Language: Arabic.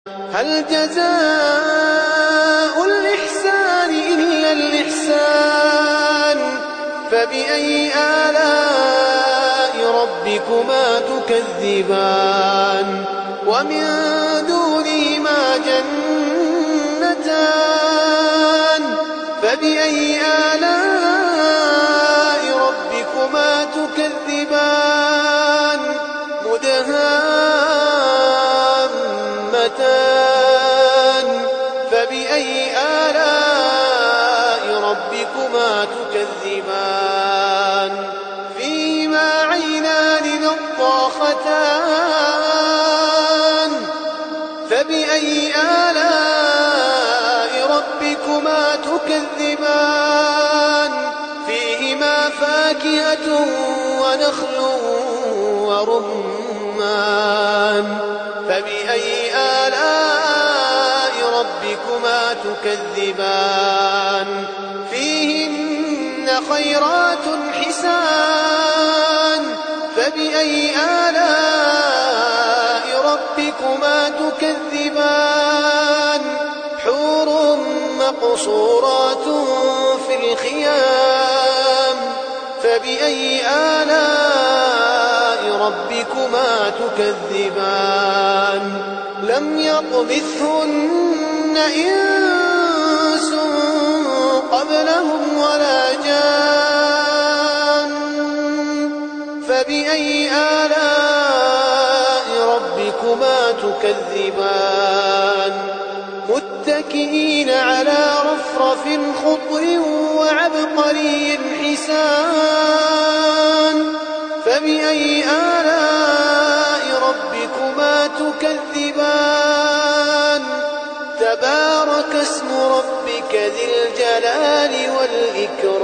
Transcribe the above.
هل جزاء الإحسان إلا الإحسان فبأي آلاء ربكما تكذبان ومن دونهما جنتان فبأي آلاء ربكما تكذبان مدهامتان فبأي آلاء ربكما تكذبان فيهما عينان نضاختان فبأي آلاء ربكما تكذبان فيهما فاكهة ونخل ورمان فبأي آلاء ربكما تكذبان فيهن خيرات حسان فبأي آلاء ربكما تكذبان حور مقصورات في الخيام فبأي آلاء ربكما تكذبان لم يطمثهن إنس قبلهم ولا جان فبأي آلاء ربكما تكذبان متكئين على رفرف خضر وعبقري حسان فبأي آلاء ربكما تكذبان تبارك اسم ربك ذي الجلال والإكرام